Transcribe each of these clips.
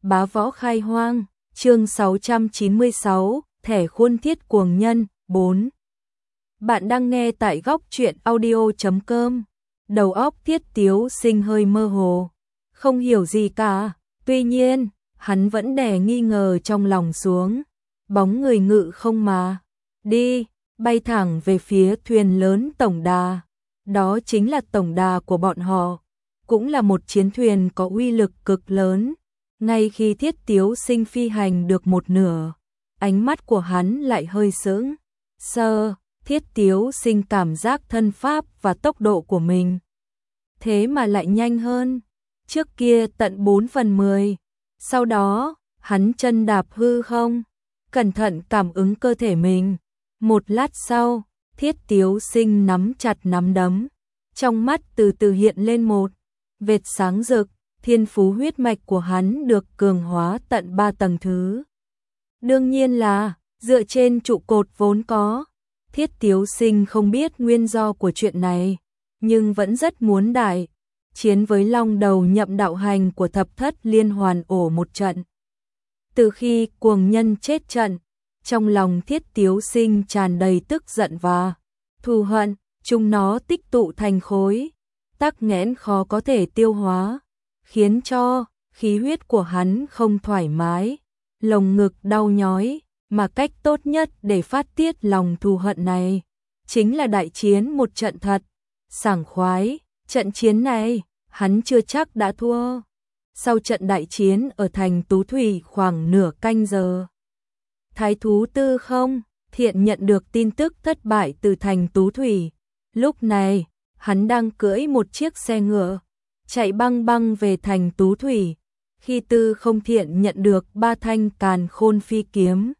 Bá võ khai hoang, chương 696, thẻ khuôn thiết cuồng nhân, 4. Bạn đang nghe tại góc truyện audio.com. Đầu óc Thiết Tiếu Sinh hơi mơ hồ, không hiểu gì cả, tuy nhiên, hắn vẫn đè nghi ngờ trong lòng xuống. Bóng người ngự không mà đi, bay thẳng về phía thuyền lớn tổng đà. Đó chính là tổng đà của bọn họ, cũng là một chiến thuyền có uy lực cực lớn. Ngay khi Thiết Tiếu Sinh phi hành được một nửa, ánh mắt của hắn lại hơi sững sờ. Thiết Tiếu Sinh cảm giác thân pháp và tốc độ của mình thế mà lại nhanh hơn trước kia tận 4/10. Sau đó, hắn chân đạp hư không, cẩn thận cảm ứng cơ thể mình. Một lát sau, Thiết Tiếu Sinh nắm chặt nắm đấm, trong mắt từ từ hiện lên một vệt sáng rực. Thiên phú huyết mạch của hắn được cường hóa tận 3 tầng thứ. Đương nhiên là dựa trên trụ cột vốn có. Thiết Tiếu Sinh không biết nguyên do của chuyện này, nhưng vẫn rất muốn đại chiến với long đầu nhậm đạo hành của thập thất liên hoàn ổ một trận. Từ khi cuồng nhân chết trận, trong lòng Thiết Tiếu Sinh tràn đầy tức giận và thù hận, chúng nó tích tụ thành khối, tắc nghẽn khó có thể tiêu hóa, khiến cho khí huyết của hắn không thoải mái, lồng ngực đau nhói, mà cách tốt nhất để phát tiết lòng thù hận này chính là đại chiến một trận thật sảng khoái. Trận chiến này, hắn chưa chắc đã thua. Sau trận đại chiến ở thành Tú Thủy khoảng nửa canh giờ, Thái thú Tư Không Thiện nhận được tin tức thất bại từ thành Tú Thủy. Lúc này, hắn đang cưỡi một chiếc xe ngựa chạy băng băng về thành Tú Thủy. Khi Tư Không Thiện nhận được 3 thanh càn khôn phi kiếm,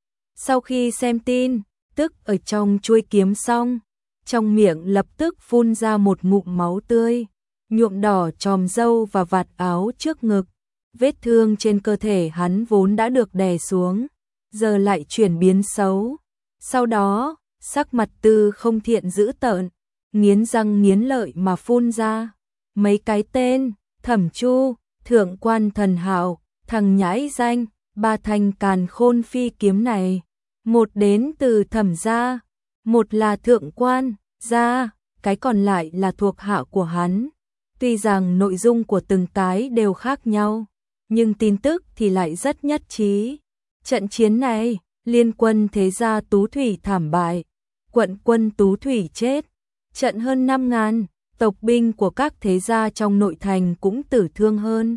sau khi xem tin tức ở trong chuôi kiếm xong, trong miệng lập tức phun ra một ngụm máu tươi, nhuộm đỏ chòm râu và vạt áo trước ngực. Vết thương trên cơ thể hắn vốn đã được đè xuống, giờ lại chuyển biến xấu. Sau đó, sắc mặt Tư Không Thiện dữ tợn, nghiến răng nghiến lợi mà phun ra mấy cái tên: Thẩm Chu, Thượng Quan Thần Hạo, thằng nhãi danh. 3 thanh càn khôn phi kiếm này, một đến từ Thẩm gia, một là Thượng Quan gia, cái còn lại là thuộc hạ của hắn. Tuy rằng nội dung của từng cái đều khác nhau, nhưng tin tức thì lại rất nhất trí. Trận chiến này, liên quân thế gia Tú Thủy thảm bại, quận quân Tú Thủy chết, trận hơn 5.000, tộc binh của các thế gia trong nội thành cũng tử thương hơn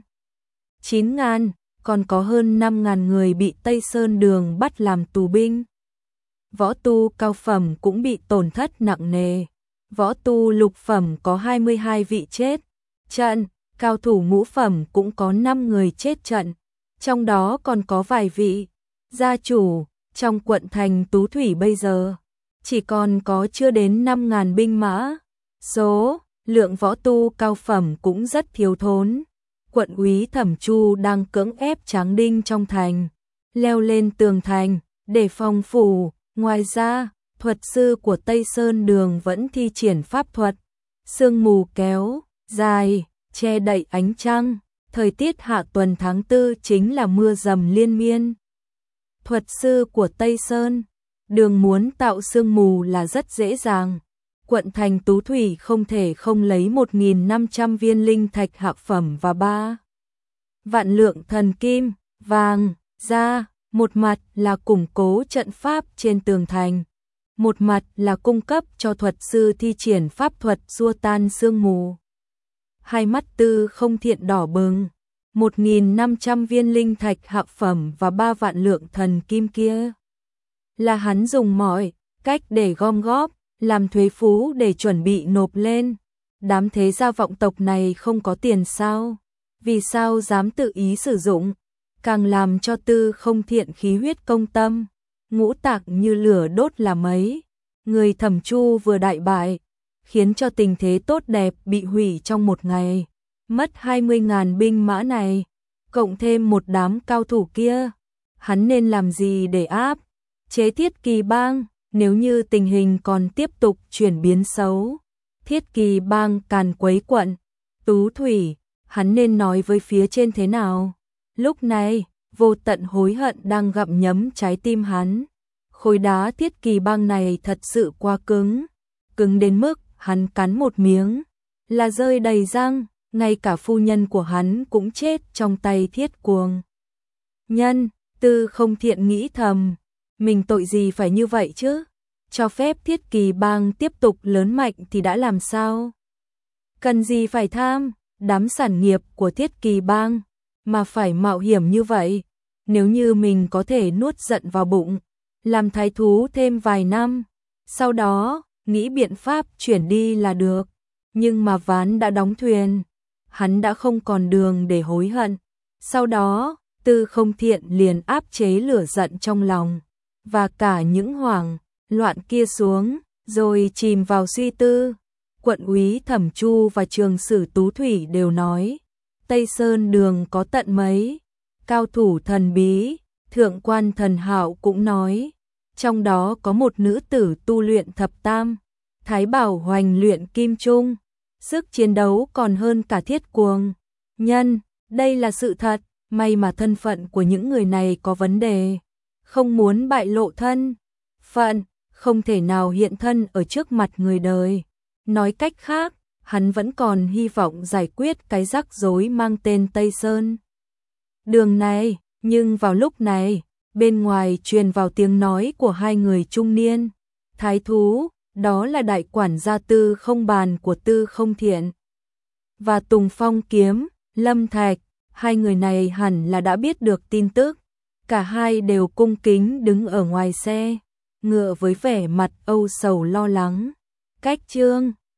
9.000, còn có hơn 5.000 người bị Tây Sơn Đường bắt làm tù binh. Võ tu cao phẩm cũng bị tổn thất nặng nề, võ tu lục phẩm có 22 vị chết trận, cao thủ ngũ phẩm cũng có 5 người chết trận, trong đó còn có vài vị gia chủ. Trong quận thành Tú Thủy bây giờ, chỉ còn có chưa đến 5.000 binh mã, số lượng võ tu cao phẩm cũng rất thiếu thốn. Quận úy Thẩm Chu đang cưỡng ép Tráng Đinh trong thành, leo lên tường thành để phòng phủ. Ngoài ra, thuật sư của Tây Sơn Đường vẫn thi triển pháp thuật sương mù kéo dài che đậy ánh trăng. Thời tiết hạ tuần tháng 4 chính là mưa dầm liên miên. Thuật sư của Tây Sơn Đường muốn tạo sương mù là rất dễ dàng. Quận thành Tú Thủy không thể không lấy 1.500 viên linh thạch hạ phẩm và 3 vạn lượng thần kim vàng ra. Một mặt là củng cố trận pháp trên tường thành, một mặt là cung cấp cho thuật sư thi triển pháp thuật xua tan sương mù. Hai mắt Tư Không Thiện đỏ bừng, 1.500 viên linh thạch hạ phẩm và 3 vạn lượng thần kim kia là hắn dùng mọi cách để gom góp, làm thuế phú để chuẩn bị nộp lên. Đám thế gia vọng tộc này không có tiền sao? Vì sao dám tự ý sử dụng? Càng làm cho Tư Không Thiện khí huyết công tâm, ngũ tạng như lửa đốt là mấy. Người Thẩm Chu vừa đại bại, khiến cho tình thế tốt đẹp bị hủy trong một ngày. Mất 20.000 binh mã này, cộng thêm một đám cao thủ kia. Hắn nên làm gì để áp chế Thiết Kỳ Bang? Nếu như tình hình còn tiếp tục chuyển biến xấu, Thiết Kỳ Bang càn quấy quận Tú Thủy, hắn nên nói với phía trên thế nào? Lúc này, vô tận hối hận đang gặm nhấm trái tim hắn. Khối đá thiết kỳ băng này thật sự quá cứng, cứng đến mức hắn cắn một miếng là rơi đầy răng, ngay cả phu nhân của hắn cũng chết trong tay Thiết Cuồng Nhân. Tư Không Thiện nghĩ thầm, mình tội gì phải như vậy chứ? Cho phép Thiết Kỳ Bang tiếp tục lớn mạnh thì đã làm sao? Cần gì phải tham đám sản nghiệp của Thiết Kỳ Bang mà phải mạo hiểm như vậy? Nếu như mình có thể nuốt giận vào bụng, làm thái thú thêm vài năm, sau đó nghĩ biện pháp chuyển đi là được. Nhưng mà ván đã đóng thuyền, hắn đã không còn đường để hối hận. Sau đó, Tư Không Thiện liền áp chế lửa giận trong lòng và cả những hoảng loạn kia xuống, rồi chìm vào suy tư. Quận úy Thẩm Chu và trường sử Tú Thủy đều nói, Tây Sơn đường có tận mấy cao thủ thần bí. Thượng quan Thần Hạo cũng nói, trong đó có một nữ tử tu luyện thập tam, Thái Bảo Hoành luyện kim trung, sức chiến đấu còn hơn cả Thiết Cuồng Nhân. Đây là sự thật, may mà thân phận của những người này có vấn đề, không muốn bại lộ thân phận, không thể nào hiện thân ở trước mặt người đời. Nói cách khác, hắn vẫn còn hy vọng giải quyết cái rắc rối mang tên Tây Sơn đường này. Nhưng vào lúc này, bên ngoài truyền vào tiếng nói của hai người trung niên. Thái thú, đó là đại quản gia Tư Không Bàn của Tư Không Thiện và Tùng Phong Kiếm, Lâm Thạch. Hai người này hẳn là đã biết được tin tức. Cả hai đều cung kính đứng ở ngoài xe ngựa với vẻ mặt âu sầu lo lắng. Cách chương